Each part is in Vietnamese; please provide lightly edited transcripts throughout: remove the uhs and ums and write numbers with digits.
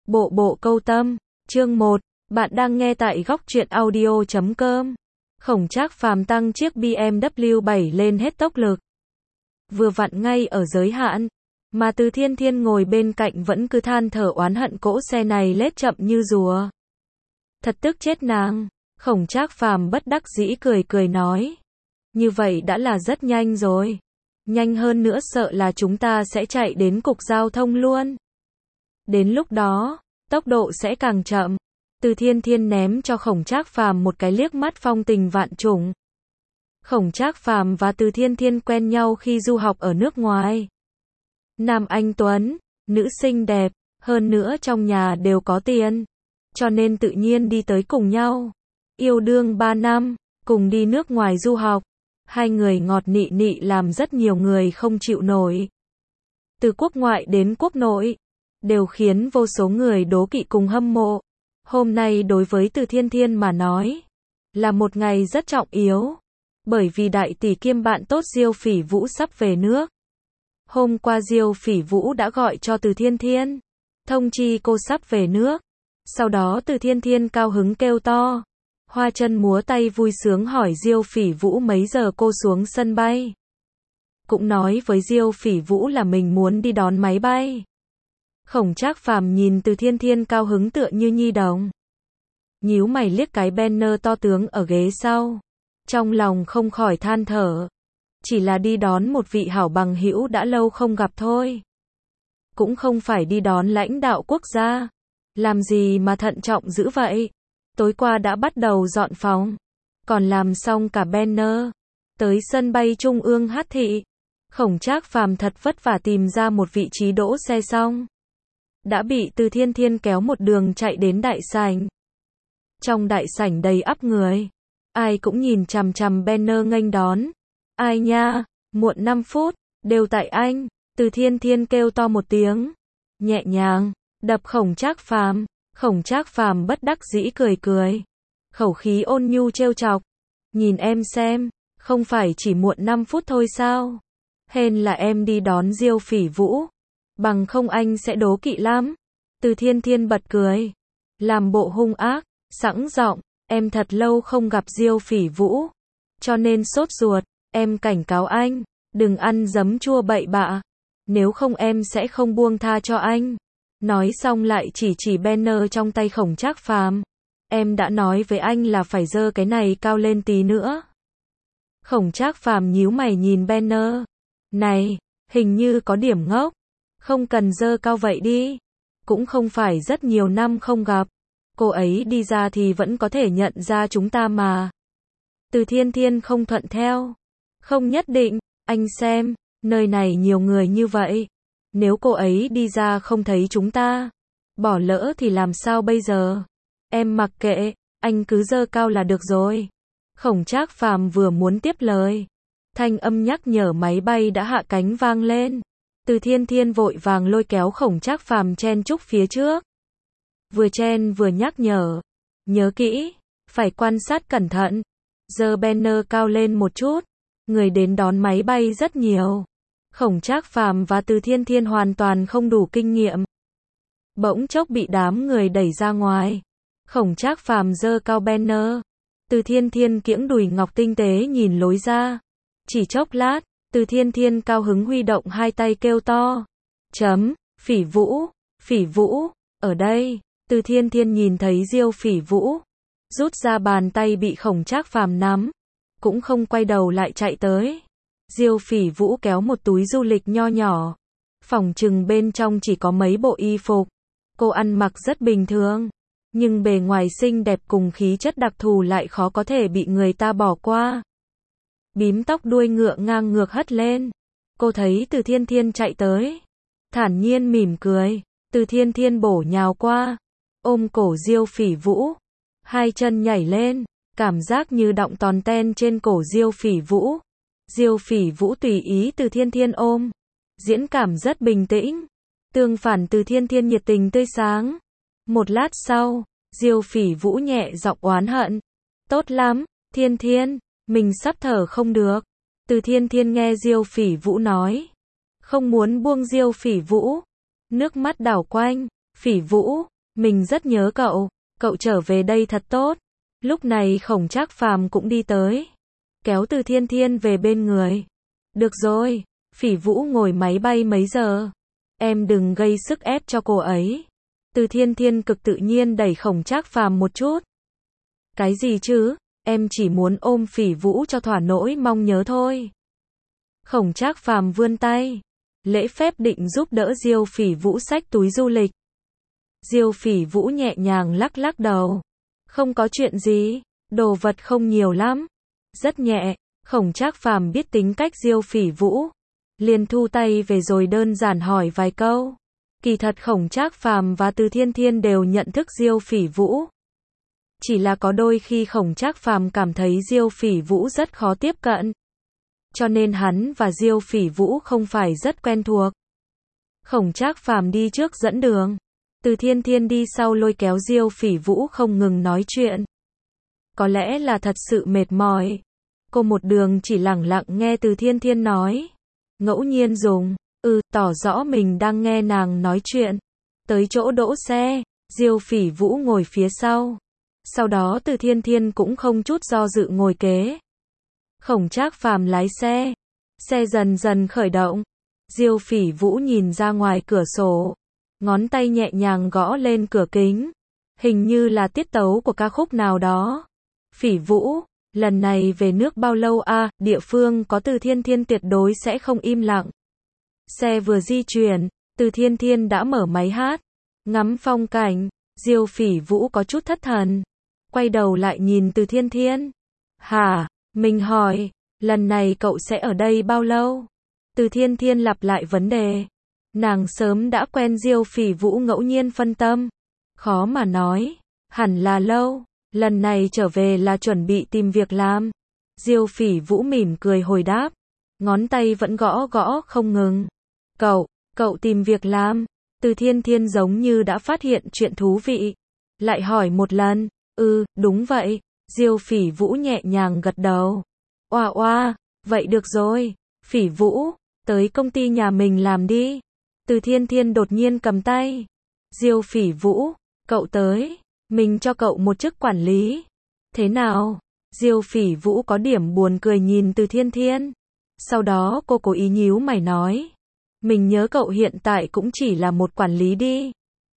Bộ bộ câu tâm, chương 1, bạn đang nghe tại góc truyện audio.com. Khổng Trác Phàm tăng chiếc BMW 7 lên hết tốc lực. Vừa vặn ngay ở giới hạn, mà Từ Thiên Thiên ngồi bên cạnh vẫn cứ than thở oán hận cỗ xe này lết chậm như rùa. Thật tức chết nàng, Khổng Trác Phàm bất đắc dĩ cười cười nói. Như vậy đã là rất nhanh rồi. Nhanh hơn nữa sợ là chúng ta sẽ chạy đến cục giao thông luôn. Đến lúc đó, tốc độ sẽ càng chậm. Từ Thiên Thiên ném cho Khổng Trác Phàm một cái liếc mắt phong tình vạn trùng. Khổng Trác Phàm và Từ Thiên Thiên quen nhau khi du học ở nước ngoài. Nam anh tuấn, nữ xinh đẹp, hơn nữa trong nhà đều có tiền. Cho nên tự nhiên đi tới cùng nhau. Yêu đương 3 năm, cùng đi nước ngoài du học. Hai người ngọt nị nị làm rất nhiều người không chịu nổi. Từ quốc ngoại đến quốc nội, đều khiến vô số người đố kỵ cùng hâm mộ. Hôm nay đối với Từ Thiên Thiên mà nói, là một ngày rất trọng yếu. Bởi vì đại tỷ kiêm bạn tốt Diêu Phỉ Vũ sắp về nước. Hôm qua Diêu Phỉ Vũ đã gọi cho Từ Thiên Thiên, thông chi cô sắp về nước. Sau đó Từ Thiên Thiên cao hứng kêu to, hoa chân múa tay vui sướng hỏi Diêu Phỉ Vũ mấy giờ cô xuống sân bay. Cũng nói với Diêu Phỉ Vũ là mình muốn đi đón máy bay. Khổng Trác Phàm nhìn Từ Thiên Thiên cao hứng tựa như nhi đồng. Nhíu mày liếc cái banner to tướng ở ghế sau. Trong lòng không khỏi than thở. Chỉ là đi đón một vị hảo bằng hữu đã lâu không gặp thôi. Cũng không phải đi đón lãnh đạo quốc gia. Làm gì mà thận trọng dữ vậy? Tối qua đã bắt đầu dọn phòng. Còn làm xong cả banner. Tới sân bay Trung ương Hát Thị. Khổng Trác Phàm thật vất vả tìm ra một vị trí đỗ xe xong. Đã bị Từ Thiên Thiên kéo một đường chạy đến đại sảnh. Trong đại sảnh đầy ắp người. Ai cũng nhìn chằm chằm banner nghênh đón. Ai nha, muộn 5 phút, đều tại anh. Từ Thiên Thiên kêu to một tiếng. Nhẹ nhàng, đập Khổng Trác Phàm. Khổng Trác Phàm bất đắc dĩ cười cười. Khẩu khí ôn nhu trêu chọc. Nhìn em xem, không phải chỉ muộn 5 phút thôi sao? Hên là em đi đón Diêu Phỉ Vũ. Bằng không anh sẽ đố kỵ lắm. Từ Thiên Thiên bật cười. Làm bộ hung ác, sẵn giọng, em thật lâu không gặp Diêu Phỉ Vũ. Cho nên sốt ruột, em cảnh cáo anh, đừng ăn giấm chua bậy bạ. Nếu không em sẽ không buông tha cho anh. Nói xong lại chỉ banner trong tay Khổng Trác Phàm. Em đã nói với anh là phải giơ cái này cao lên tí nữa. Khổng Trác Phàm nhíu mày nhìn banner. Này, hình như có điểm ngốc. Không cần giơ cao vậy đi. Cũng không phải rất nhiều năm không gặp. Cô ấy đi ra thì vẫn có thể nhận ra chúng ta mà. Từ Thiên Thiên không thuận theo. Không nhất định, anh xem, nơi này nhiều người như vậy. Nếu cô ấy đi ra không thấy chúng ta, bỏ lỡ thì làm sao bây giờ? Em mặc kệ, anh cứ giơ cao là được rồi. Khổng Trác Phàm vừa muốn tiếp lời. Thanh âm nhắc nhở máy bay đã hạ cánh vang lên. Từ Thiên Thiên vội vàng lôi kéo Khổng Trác Phàm chen chúc phía trước. Vừa chen vừa nhắc nhở. Nhớ kỹ, phải quan sát cẩn thận. Giơ banner cao lên một chút. Người đến đón máy bay rất nhiều. Khổng Trác Phàm và Từ Thiên Thiên hoàn toàn không đủ kinh nghiệm. Bỗng chốc bị đám người đẩy ra ngoài. Khổng Trác Phàm giơ cao banner. Từ Thiên Thiên kiễng đùi ngọc tinh tế nhìn lối ra. Chỉ chốc lát, Từ Thiên Thiên cao hứng huy động hai tay kêu to. Phỉ Vũ, ở đây. Từ Thiên Thiên nhìn thấy Diêu Phỉ Vũ. Rút ra bàn tay bị Khổng Trác Phàm nắm. Cũng không quay đầu lại chạy tới. Diêu Phỉ Vũ kéo một túi du lịch nho nhỏ. Phỏng chừng bên trong chỉ có mấy bộ y phục. Cô ăn mặc rất bình thường. Nhưng bề ngoài xinh đẹp cùng khí chất đặc thù lại khó có thể bị người ta bỏ qua. Bím tóc đuôi ngựa ngang ngược hất lên. Cô thấy Từ Thiên Thiên chạy tới. Thản nhiên mỉm cười. Từ Thiên Thiên bổ nhào qua. Ôm cổ Diêu Phỉ Vũ. Hai chân nhảy lên. Cảm giác như đọng tòn ten trên cổ Diêu Phỉ Vũ. Diêu Phỉ Vũ tùy ý Từ Thiên Thiên ôm. Diễn cảm rất bình tĩnh. Tương phản Từ Thiên Thiên nhiệt tình tươi sáng. Một lát sau, Diêu Phỉ Vũ nhẹ giọng oán hận. Tốt lắm, Thiên Thiên, mình sắp thở không được. Từ Thiên Thiên nghe Diêu Phỉ Vũ nói. Không muốn buông Diêu Phỉ Vũ. Nước mắt đảo quanh. Phỉ Vũ, Mình rất nhớ cậu trở về đây thật tốt. Lúc này Khổng Trác Phàm cũng đi tới, kéo Từ Thiên Thiên về bên người. Được rồi, Phỉ Vũ ngồi máy bay mấy giờ? Em đừng gây sức ép cho cô ấy. Từ Thiên Thiên cực tự nhiên đẩy Khổng Trác Phàm một chút. Cái gì chứ, em chỉ muốn ôm Phỉ Vũ cho thỏa nỗi mong nhớ thôi. Khổng Trác Phàm vươn tay, lễ phép định giúp đỡ Diêu Phỉ Vũ xách túi du lịch. Diêu Phỉ Vũ nhẹ nhàng lắc lắc đầu. Không có chuyện gì, đồ vật không nhiều lắm. Rất nhẹ. Khổng Trác Phàm biết tính cách Diêu Phỉ Vũ, liền thu tay về rồi đơn giản hỏi vài câu. Kỳ thật Khổng Trác Phàm và Từ Thiên Thiên đều nhận thức Diêu Phỉ Vũ. Chỉ là có đôi khi Khổng Trác Phàm cảm thấy Diêu Phỉ Vũ rất khó tiếp cận. Cho nên hắn và Diêu Phỉ Vũ không phải rất quen thuộc. Khổng Trác Phàm đi trước dẫn đường. Từ Thiên Thiên đi sau lôi kéo Diêu Phỉ Vũ không ngừng nói chuyện. Có lẽ là thật sự mệt mỏi. Cô một đường chỉ lẳng lặng nghe Từ Thiên Thiên nói. Ngẫu nhiên dùng, tỏ rõ mình đang nghe nàng nói chuyện. Tới chỗ đỗ xe, Diêu Phỉ Vũ ngồi phía sau. Sau đó Từ Thiên Thiên cũng không chút do dự ngồi kế. Khổng Trác Phàm lái xe. Xe dần dần khởi động. Diêu Phỉ Vũ nhìn ra ngoài cửa sổ. Ngón tay nhẹ nhàng gõ lên cửa kính. Hình như là tiết tấu của ca khúc nào đó. Phỉ Vũ, lần này về nước bao lâu à, địa phương có Từ Thiên Thiên tuyệt đối sẽ không im lặng. Xe vừa di chuyển, Từ Thiên Thiên đã mở máy hát. Ngắm phong cảnh, Diêu Phỉ Vũ có chút thất thần. Quay đầu lại nhìn Từ Thiên Thiên. Hả, mình hỏi, lần này cậu sẽ ở đây bao lâu? Từ Thiên Thiên lặp lại vấn đề. Nàng sớm đã quen Diêu Phỉ Vũ ngẫu nhiên phân tâm. Khó mà nói, hẳn là lâu, lần này trở về là chuẩn bị tìm việc làm. Diêu Phỉ Vũ mỉm cười hồi đáp, ngón tay vẫn gõ gõ không ngừng. Cậu tìm việc làm? Từ Thiên Thiên giống như đã phát hiện chuyện thú vị. Lại hỏi một lần, đúng vậy. Diêu Phỉ Vũ nhẹ nhàng gật đầu. Oa, vậy được rồi, Phỉ Vũ, tới công ty nhà mình làm đi. Từ Thiên Thiên đột nhiên cầm tay. Diêu Phỉ Vũ, cậu tới, mình cho cậu một chức quản lý. Thế nào? Diêu Phỉ Vũ có điểm buồn cười nhìn Từ Thiên Thiên. Sau đó cô cố ý nhíu mày nói. Mình nhớ cậu hiện tại cũng chỉ là một quản lý đi.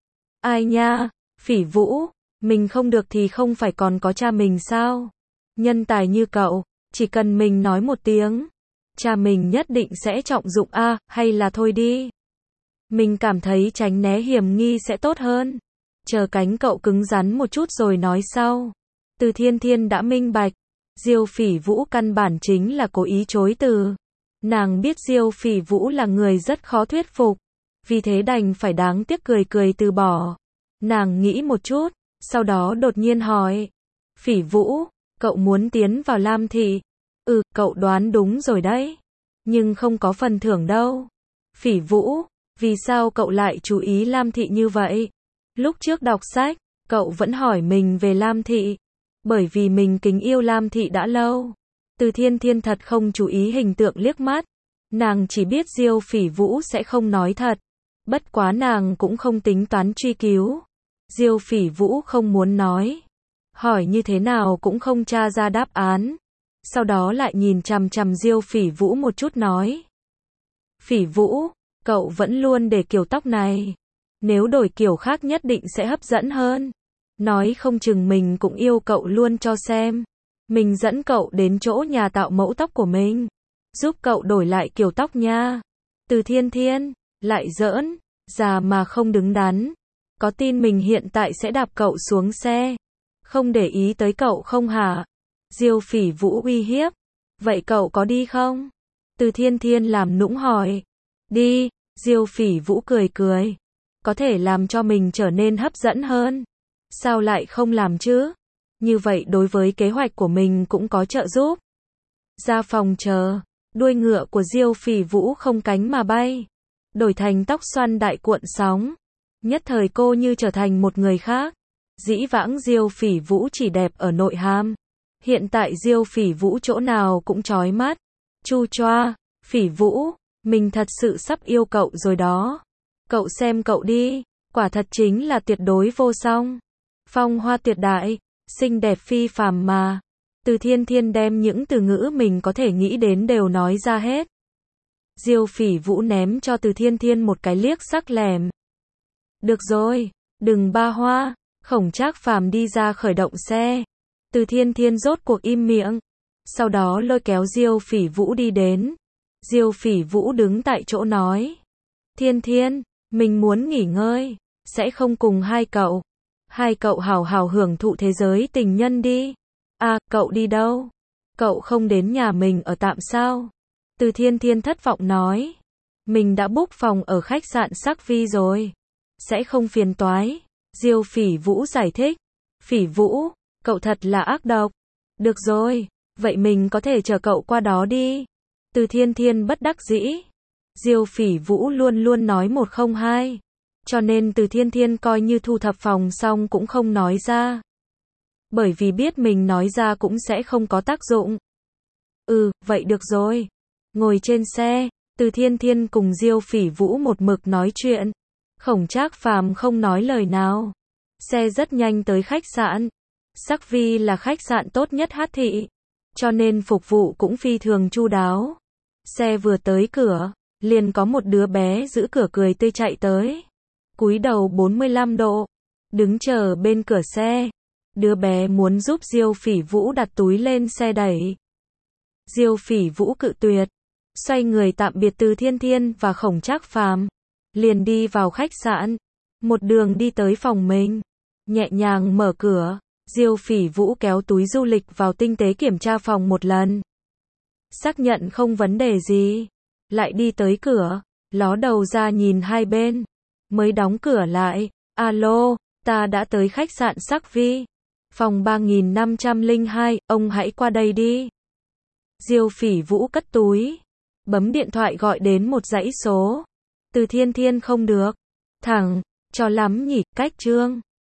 Ai nha, Phỉ Vũ, mình không được thì không phải còn có cha mình sao? Nhân tài như cậu, chỉ cần mình nói một tiếng, cha mình nhất định sẽ trọng dụng hay là thôi đi. Mình cảm thấy tránh né hiểm nghi sẽ tốt hơn. Chờ cánh cậu cứng rắn một chút rồi nói sau. Từ Thiên Thiên đã minh bạch. Diêu Phỉ Vũ căn bản chính là cố ý chối từ. Nàng biết Diêu Phỉ Vũ là người rất khó thuyết phục. Vì thế đành phải đáng tiếc cười cười từ bỏ. Nàng nghĩ một chút, sau đó đột nhiên hỏi. Phỉ Vũ, cậu muốn tiến vào Lam Thị? Cậu đoán đúng rồi đấy. Nhưng không có phần thưởng đâu. Phỉ Vũ, vì sao cậu lại chú ý Lam Thị như vậy? Lúc trước đọc sách, cậu vẫn hỏi mình về Lam Thị. Bởi vì mình kính yêu Lam Thị đã lâu. Từ Thiên Thiên thật không chú ý hình tượng liếc mắt. Nàng chỉ biết Diêu Phỉ Vũ sẽ không nói thật. Bất quá nàng cũng không tính toán truy cứu. Diêu Phỉ Vũ không muốn nói. Hỏi như thế nào cũng không tra ra đáp án. Sau đó lại nhìn chằm chằm Diêu Phỉ Vũ một chút nói. Phỉ Vũ, cậu vẫn luôn để kiểu tóc này. Nếu đổi kiểu khác nhất định sẽ hấp dẫn hơn. Nói không chừng mình cũng yêu cậu luôn cho xem. Mình dẫn cậu đến chỗ nhà tạo mẫu tóc của mình. Giúp cậu đổi lại kiểu tóc nha. Từ Thiên Thiên, lại giỡn, già mà không đứng đắn. Có tin mình hiện tại sẽ đạp cậu xuống xe. Không để ý tới cậu không hả? Diêu Phỉ Vũ uy hiếp. Vậy cậu có đi không? Từ Thiên Thiên làm nũng hỏi. Đi, Diêu Phỉ Vũ cười cười. Có thể làm cho mình trở nên hấp dẫn hơn. Sao lại không làm chứ? Như vậy đối với kế hoạch của mình cũng có trợ giúp. Ra phòng chờ, đuôi ngựa của Diêu Phỉ Vũ không cánh mà bay. Đổi thành tóc xoăn đại cuộn sóng. Nhất thời cô như trở thành một người khác. Dĩ vãng Diêu Phỉ Vũ chỉ đẹp ở nội hàm. Hiện tại Diêu Phỉ Vũ chỗ nào cũng chói mắt. Chu choa, Phỉ Vũ, mình thật sự sắp yêu cậu rồi đó. Cậu xem cậu đi, Quả thật chính là tuyệt đối vô song. Phong hoa tuyệt đại, xinh đẹp phi phàm mà. Từ Thiên Thiên đem những từ ngữ mình có thể nghĩ đến đều nói ra hết. Diêu Phỉ Vũ ném cho Từ Thiên Thiên một cái liếc sắc lẻm. Được rồi, đừng ba hoa. Khổng Trác Phàm đi ra khởi động xe. Từ Thiên Thiên rốt cuộc im miệng. Sau đó lôi kéo Diêu Phỉ Vũ đi đến. Diêu Phỉ Vũ đứng tại chỗ nói. Thiên Thiên, mình muốn nghỉ ngơi. Sẽ không cùng hai cậu. Hai cậu hào hào hưởng thụ thế giới tình nhân đi. À, cậu đi đâu? Cậu không đến nhà mình ở tạm sao? Từ Thiên Thiên thất vọng nói. Mình đã book phòng ở khách sạn Sắc Vi rồi. Sẽ không phiền toái. Diêu Phỉ Vũ giải thích. Phỉ Vũ, cậu thật là ác độc. Được rồi, vậy mình có thể chở cậu qua đó đi. Từ Thiên Thiên bất đắc dĩ. Diêu Phỉ Vũ luôn luôn nói 102. Cho nên Từ Thiên Thiên coi như thu thập phòng xong cũng không nói ra. Bởi vì biết mình nói ra cũng sẽ không có tác dụng. Vậy được rồi. Ngồi trên xe, Từ Thiên Thiên cùng Diêu Phỉ Vũ một mực nói chuyện. Khổng Trác Phàm không nói lời nào. Xe rất nhanh tới khách sạn. Sắc Vi là khách sạn tốt nhất Hát thị. Cho nên phục vụ cũng phi thường chu đáo. Xe vừa tới cửa, liền có một đứa bé giữ cửa cười tươi chạy tới. Cúi đầu 45 độ. Đứng chờ bên cửa xe. Đứa bé muốn giúp Diêu Phỉ Vũ đặt túi lên xe đẩy. Diêu Phỉ Vũ cự tuyệt. Xoay người tạm biệt Từ Thiên Thiên và Khổng Trác Phàm. Liền đi vào khách sạn. Một đường đi tới phòng mình. Nhẹ nhàng mở cửa. Diêu Phỉ Vũ kéo túi du lịch vào tinh tế kiểm tra phòng một lần. Xác nhận không vấn đề gì. Lại đi tới cửa. Ló đầu ra nhìn hai bên. Mới đóng cửa lại. Alo, ta đã tới khách sạn Sắc Vi. Phòng 3502, ông hãy qua đây đi. Diêu Phỉ Vũ cất túi. Bấm điện thoại gọi đến một dãy số. Từ Thiên Thiên không được. Thẳng, cho lắm nhỉ, cách trương.